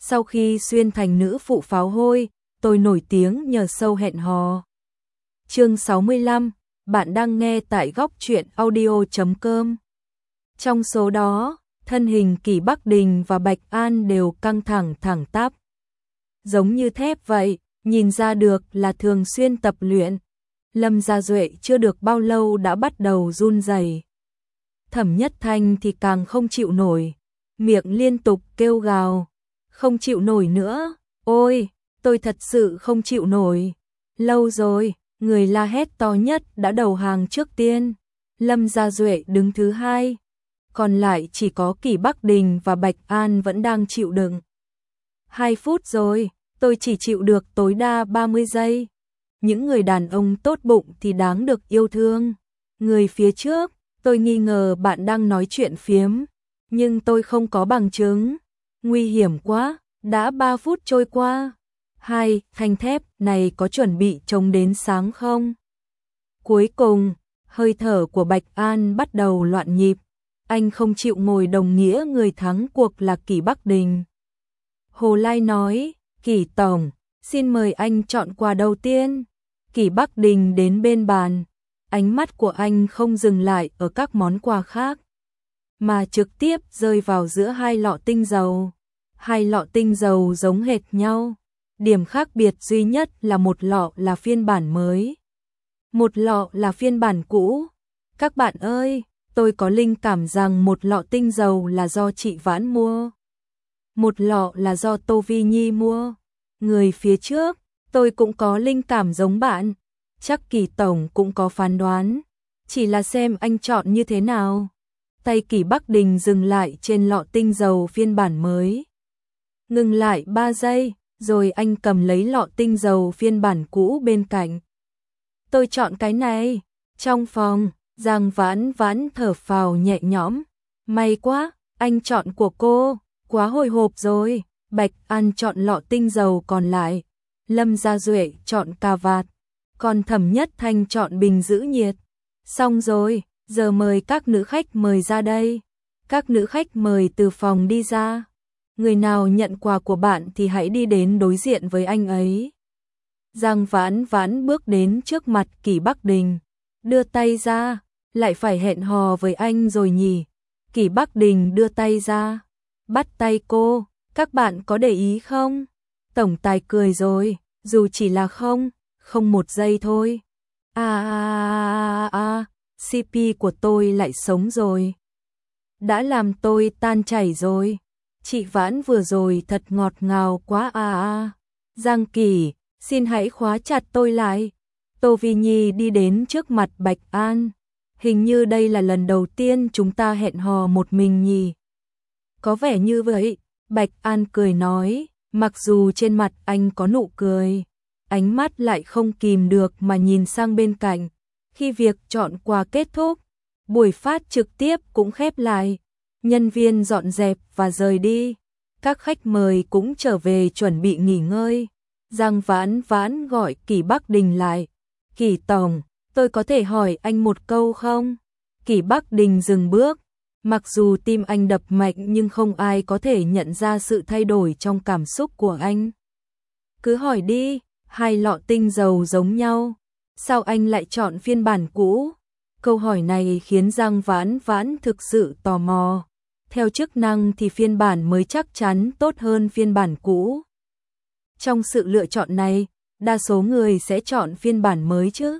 Sau khi xuyên thành nữ phụ pháo hôi, tôi nổi tiếng nhờ show hẹn hò. Chương 65, bạn đang nghe tại góc truyện audio.com. Trong số đó, thân hình Kỷ Bắc Đình và Bạch An đều căng thẳng thẳng tắp. Giống như thép vậy, nhìn ra được là thường xuyên tập luyện. Lâm Gia Duệ chưa được bao lâu đã bắt đầu run rẩy. Thẩm Nhất Thanh thì càng không chịu nổi, miệng liên tục kêu gào, không chịu nổi nữa, ôi, tôi thật sự không chịu nổi. Lâu rồi, người la hét to nhất đã đầu hàng trước tiên, Lâm Gia Duệ đứng thứ hai, còn lại chỉ có Kỷ Bắc Đình và Bạch An vẫn đang chịu đựng. 2 phút rồi, tôi chỉ chịu được tối đa 30 giây. Những người đàn ông tốt bụng thì đáng được yêu thương. Người phía trước, tôi nghi ngờ bạn đang nói chuyện phiếm, nhưng tôi không có bằng chứng. Nguy hiểm quá, đã 3 phút trôi qua. Thanh thép này có chuẩn bị chống đến sáng không? Cuối cùng, hơi thở của Bạch An bắt đầu loạn nhịp. Anh không chịu ngồi đồng nghĩa người thắng cuộc là Kỷ Bắc Đình. Hồ Lai nói, Kỷ Tổng, xin mời anh chọn quà đầu tiên. Kỷ Bắc Đình đến bên bàn, ánh mắt của anh không dừng lại ở các món quà khác, mà trực tiếp rơi vào giữa 2 lọ tinh dầu. 2 lọ tinh dầu giống hệt nhau, điểm khác biệt duy nhất là một lọ là phiên bản mới, một lọ là phiên bản cũ. Các bạn ơi, tôi có linh cảm rằng một lọ tinh dầu là do chị Vãn mua, một lọ là do Tô Vi Nhi mua. Người phía trước, tôi cũng có linh cảm giống bạn, chắc Kỷ Tổng cũng có phán đoán, chỉ là xem anh chọn như thế nào. Tay Kỷ Bắc Đình dừng lại trên lọ tinh dầu phiên bản mới. Ngừng lại 3 giây, rồi anh cầm lấy lọ tinh dầu phiên bản cũ bên cạnh. Tôi chọn cái này. Trong phòng, Giang Vãn Vãn thở phào nhẹ nhõm. May quá, anh chọn của cô, quá hồi hộp rồi. Bạch An chọn lọ tinh dầu còn lại. Lâm Gia Duệ chọn cà vạt, còn Thẩm Nhất Thanh chọn bình giữ nhiệt. Xong rồi, giờ mời các nữ khách mời ra đây. Các nữ khách mời từ phòng đi ra. Người nào nhận quà của bạn thì hãy đi đến đối diện với anh ấy. Giang Vãn Vãn bước đến trước mặt Kỷ Bắc Đình, đưa tay ra, lại phải hẹn hò với anh rồi nhỉ. Kỷ Bắc Đình đưa tay ra, bắt tay cô, các bạn có để ý không? Tổng tài cười rồi, dù chỉ là không 1 giây thôi. CP của tôi lại sống rồi. Đã làm tôi tan chảy rồi. Chị Vãn vừa rồi thật ngọt ngào quá. Giang Kỷ, xin hãy khóa chặt tôi lại. Tô Vi Nhi đi đến trước mặt Bạch An. Hình như đây là lần đầu tiên chúng ta hẹn hò một mình nhỉ? Có vẻ như vậy, Bạch An cười nói, mặc dù trên mặt anh có nụ cười, ánh mắt lại không kìm được mà nhìn sang bên cạnh. Khi việc chọn quà kết thúc, buổi phát trực tiếp cũng khép lại, nhân viên dọn dẹp và rời đi, các khách mời cũng trở về chuẩn bị nghỉ ngơi. Giang Vãn Vãn gọi Kỷ Bắc Đình lại. Kỷ Tổng, tôi có thể hỏi anh một câu không? Kỷ Bắc Đình dừng bước, mặc dù tim anh đập mạnh nhưng không ai có thể nhận ra sự thay đổi trong cảm xúc của anh. Cứ hỏi đi. 2 lọ tinh dầu giống nhau, sao anh lại chọn phiên bản cũ? Câu hỏi này khiến Giang Vãn Vãn thực sự tò mò. Theo chức năng thì phiên bản mới chắc chắn tốt hơn phiên bản cũ. Trong sự lựa chọn này, đa số người sẽ chọn phiên bản mới chứ.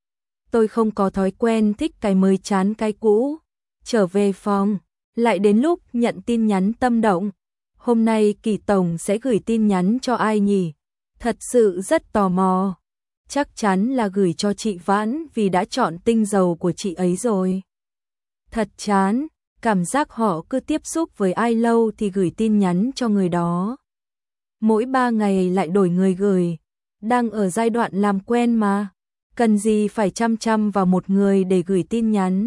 Tôi không có thói quen thích cái mới chán cái cũ. Trở về phòng, lại đến lúc nhận tin nhắn tâm động. Hôm nay Kỷ Tổng sẽ gửi tin nhắn cho ai nhỉ? Thật sự rất tò mò. Chắc chắn là gửi cho chị Vãn vì đã chọn tinh dầu của chị ấy rồi. Thật chán, cảm giác họ cứ tiếp xúc với ai lâu thì gửi tin nhắn cho người đó. Mỗi 3 ngày lại đổi người gửi. Đang ở giai đoạn làm quen mà. Cần gì phải chăm vào một người để gửi tin nhắn.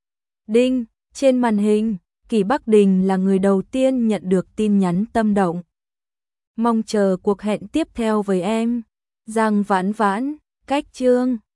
Đinh, trên màn hình, Kỷ Bắc Đình là người đầu tiên nhận được tin nhắn tâm động. Mong chờ cuộc hẹn tiếp theo với em. Giang Vãn Vãn, cách chương.